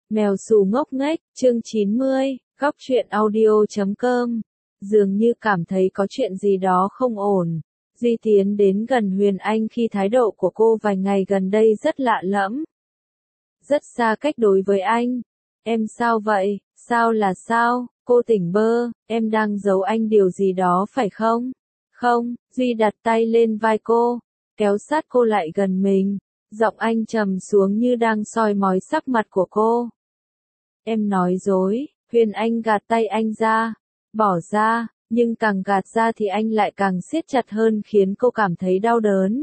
Mèo xù ngốc nghếch, chương 90, góc truyện audio.com. Dường như cảm thấy có chuyện gì đó không ổn. Duy tiến đến gần Huyền Anh khi thái độ của cô vài ngày gần đây rất lạ lẫm. Rất xa cách đối với anh. Em sao vậy? Sao là sao? Cô tỉnh bơ, em đang giấu anh điều gì đó phải không? Không, Duy đặt tay lên vai cô, kéo sát cô lại gần mình. Giọng anh trầm xuống như đang soi mói sắc mặt của cô. Em nói dối, Huyền Anh gạt tay anh ra, bỏ ra, nhưng càng gạt ra thì anh lại càng siết chặt hơn khiến cô cảm thấy đau đớn.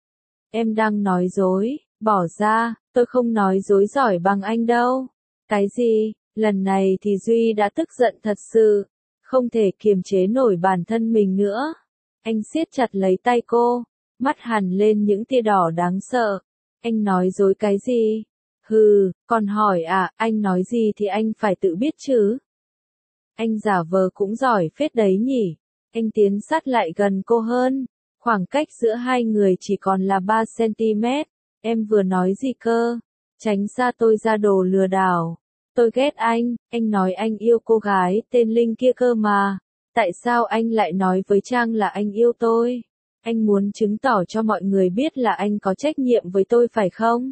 Em đang nói dối, bỏ ra, tôi không nói dối giỏi bằng anh đâu. Cái gì? Lần này thì Duy đã tức giận thật sự, không thể kiềm chế nổi bản thân mình nữa. Anh siết chặt lấy tay cô, mắt hằn lên những tia đỏ đáng sợ. Anh nói dối cái gì? Hừ, còn hỏi à, anh nói gì thì anh phải tự biết chứ. Anh giả vờ cũng giỏi phết đấy nhỉ. Anh tiến sát lại gần cô hơn. Khoảng cách giữa hai người chỉ còn là 3 cm. Em vừa nói gì cơ? Tránh xa tôi ra đồ lừa đảo. Tôi ghét anh nói anh yêu cô gái tên Linh kia cơ mà. Tại sao anh lại nói với Trang là anh yêu tôi? Anh muốn chứng tỏ cho mọi người biết là anh có trách nhiệm với tôi phải không?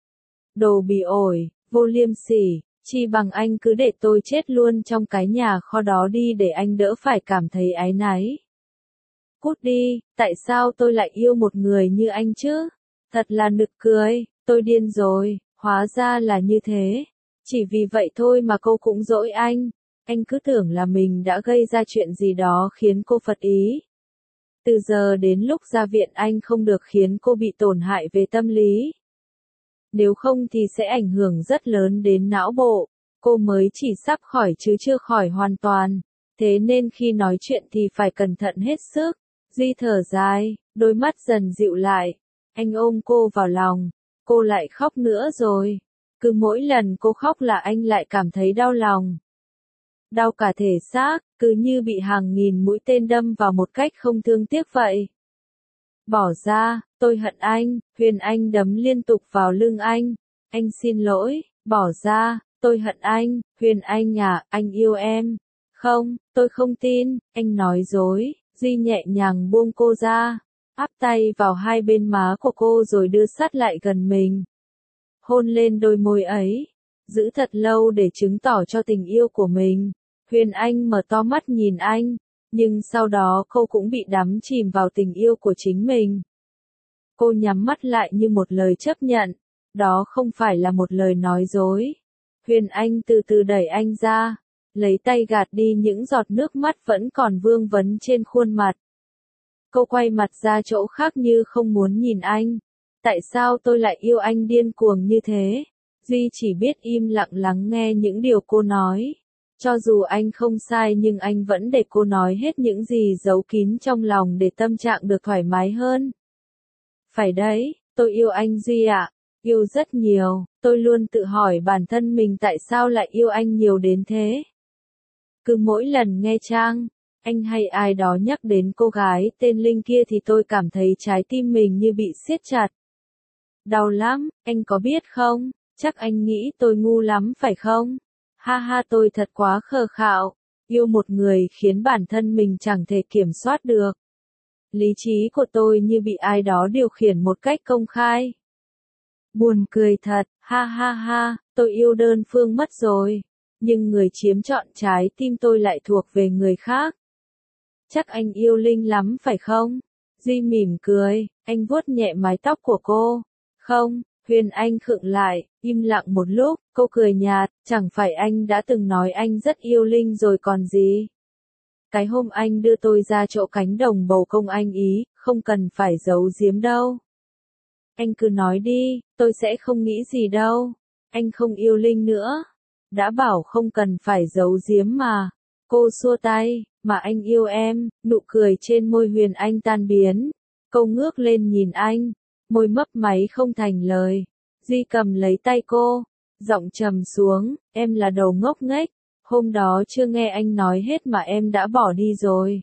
Đồ bỉ ổi, vô liêm sỉ, chi bằng anh cứ để tôi chết luôn trong cái nhà kho đó đi để anh đỡ phải cảm thấy áy náy. Cút đi, tại sao tôi lại yêu một người như anh chứ? Thật là nực cười, tôi điên rồi, hóa ra là như thế. Chỉ vì vậy thôi mà cô cũng dỗi anh cứ tưởng là mình đã gây ra chuyện gì đó khiến cô phật ý. Từ giờ đến lúc ra viện anh không được khiến cô bị tổn hại về tâm lý. Nếu không thì sẽ ảnh hưởng rất lớn đến não bộ, cô mới chỉ sắp khỏi chứ chưa khỏi hoàn toàn, thế nên khi nói chuyện thì phải cẩn thận hết sức. Duy thở dài, đôi mắt dần dịu lại, anh ôm cô vào lòng, cô lại khóc nữa rồi. Cứ mỗi lần cô khóc là anh lại cảm thấy đau lòng. Đau cả thể xác, cứ như bị hàng nghìn mũi tên đâm vào một cách không thương tiếc vậy. Bỏ ra, tôi hận anh, Huyền Anh đấm liên tục vào lưng anh xin lỗi, bỏ ra, tôi hận anh, Huyền Anh à, anh yêu em. Không, tôi không tin, anh nói dối. Duy nhẹ nhàng buông cô ra, áp tay vào hai bên má của cô rồi đưa sát lại gần mình. Hôn lên đôi môi ấy, giữ thật lâu để chứng tỏ cho tình yêu của mình. Huyền Anh mở to mắt nhìn anh, nhưng sau đó cô cũng bị đắm chìm vào tình yêu của chính mình. Cô nhắm mắt lại như một lời chấp nhận, đó không phải là một lời nói dối. Huyền Anh từ từ đẩy anh ra, lấy tay gạt đi những giọt nước mắt vẫn còn vương vấn trên khuôn mặt. Cô quay mặt ra chỗ khác như không muốn nhìn anh. Tại sao tôi lại yêu anh điên cuồng như thế? Duy chỉ biết im lặng lắng nghe những điều cô nói. Cho dù anh không sai nhưng anh vẫn để cô nói hết những gì giấu kín trong lòng để tâm trạng được thoải mái hơn. Phải đấy, tôi yêu anh Duy ạ. Yêu rất nhiều, tôi luôn tự hỏi bản thân mình tại sao lại yêu anh nhiều đến thế. Cứ mỗi lần nghe Trang, anh hay ai đó nhắc đến cô gái tên Linh kia thì tôi cảm thấy trái tim mình như bị siết chặt. Đau lắm, anh có biết không? Chắc anh nghĩ tôi ngu lắm phải không? Ha ha, tôi thật quá khờ khạo. Yêu một người khiến bản thân mình chẳng thể kiểm soát được. Lý trí của tôi như bị ai đó điều khiển một cách công khai. Buồn cười thật, ha ha ha, tôi yêu đơn phương mất rồi. Nhưng người chiếm trọn trái tim tôi lại thuộc về người khác. Chắc anh yêu Linh lắm phải không? Duy mỉm cười, anh vuốt nhẹ mái tóc của cô. Không, Huyền Anh khựng lại, im lặng một lúc, cô cười nhạt, chẳng phải anh đã từng nói anh rất yêu Linh rồi còn gì. Cái hôm anh đưa tôi ra chỗ cánh đồng bầu công anh ý, không cần phải giấu giếm đâu. Anh cứ nói đi, tôi sẽ không nghĩ gì đâu. Anh không yêu Linh nữa. Đã bảo không cần phải giấu giếm mà. Cô xua tay, mà anh yêu em, nụ cười trên môi Huyền Anh tan biến. Cô ngước lên nhìn anh, môi mấp máy không thành lời. Duy cầm lấy tay cô, giọng trầm xuống, em là đồ ngốc nghếch. Hôm đó chưa nghe anh nói hết mà em đã bỏ đi rồi.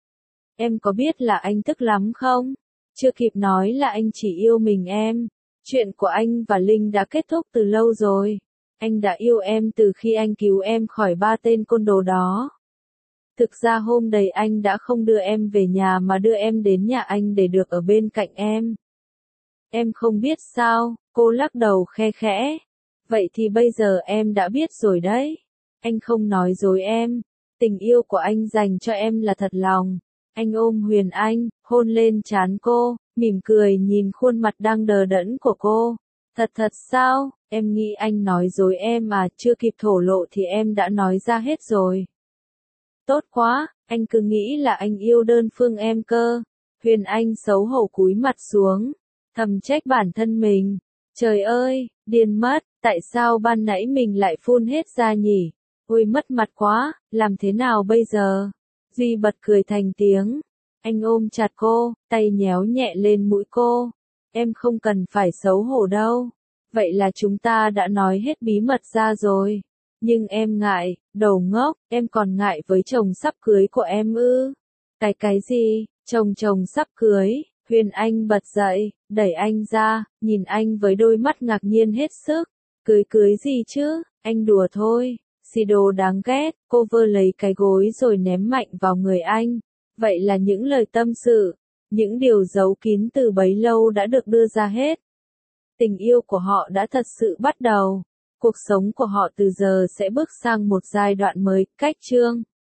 Em có biết là anh tức lắm không? Chưa kịp nói là anh chỉ yêu mình em. Chuyện của anh và Linh đã kết thúc từ lâu rồi. Anh đã yêu em từ khi anh cứu em khỏi 3 tên côn đồ đó. Thực ra hôm đấy anh đã không đưa em về nhà mà đưa em đến nhà anh để được ở bên cạnh em. Em không biết sao, cô lắc đầu khe khẽ. Vậy thì bây giờ em đã biết rồi đấy. Anh không nói dối em. Tình yêu của anh dành cho em là thật lòng. Anh ôm Huyền Anh, hôn lên trán cô, mỉm cười nhìn khuôn mặt đang đờ đẫn của cô. Thật sao, em nghĩ anh nói dối em mà chưa kịp thổ lộ thì em đã nói ra hết rồi. Tốt quá, anh cứ nghĩ là anh yêu đơn phương em cơ. Huyền Anh xấu hổ cúi mặt xuống, thầm trách bản thân mình. Trời ơi, điên mất, tại sao ban nãy mình lại phun hết ra nhỉ? Ôi mất mặt quá, làm thế nào bây giờ? Duy bật cười thành tiếng. Anh ôm chặt cô, tay nhéo nhẹ lên mũi cô. Em không cần phải xấu hổ đâu. Vậy là chúng ta đã nói hết bí mật ra rồi. Nhưng em ngại, đầu ngốc, em còn ngại với chồng sắp cưới của em ư? Cái gì? Chồng sắp cưới? Huyền Anh bật dậy, đẩy anh ra, nhìn anh với đôi mắt ngạc nhiên hết sức. Cưới gì chứ? Anh đùa thôi. Xì đồ đáng ghét, cô vơ lấy cái gối rồi ném mạnh vào người anh. Vậy là những lời tâm sự, những điều giấu kín từ bấy lâu đã được đưa ra hết. Tình yêu của họ đã thật sự bắt đầu. Cuộc sống của họ từ giờ sẽ bước sang một giai đoạn mới. Cách chương